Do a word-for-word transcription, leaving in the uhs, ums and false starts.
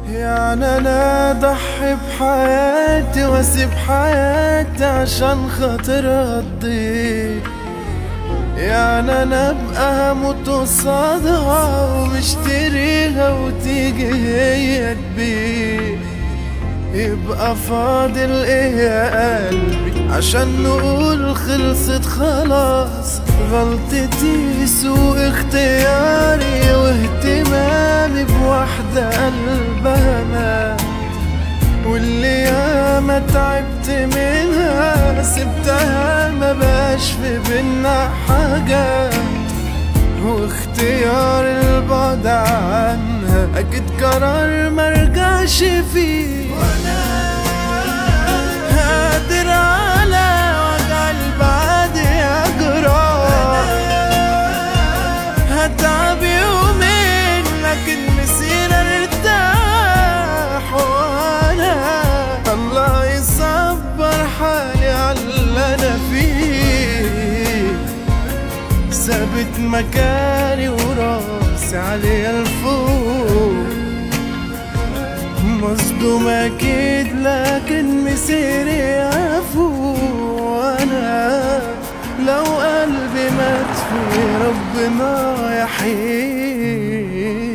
يعني انا اضحي بحياتي واسيب حياتي عشان خاطر تضيع؟ يعني انا ابقى هموت قصادها ومشتريها وتيجي هي تبيع؟ يبقى فاضل ايه يا قلبي عشان نقول خلصت خلاص؟ غلطتي سوء اختياري واهتمامي بواحدة قلبها مات، واللي ياما تعبت منها سبتها ما بقاش في بينا حاجة، واختيار البعد عنها اكيد قرار مرجعش فيه. وانا قادر على وجع البعد يا جراح، هتعب يومين لكن مسير ارتاح، وانا الله يصبر حالي على اللي انا فيه، ثابت مكاني وراسي عليا الفوق، مصدوم اكيد لكن مسيري يفوق. وانا لو قلبي مات في ربنا يحيي.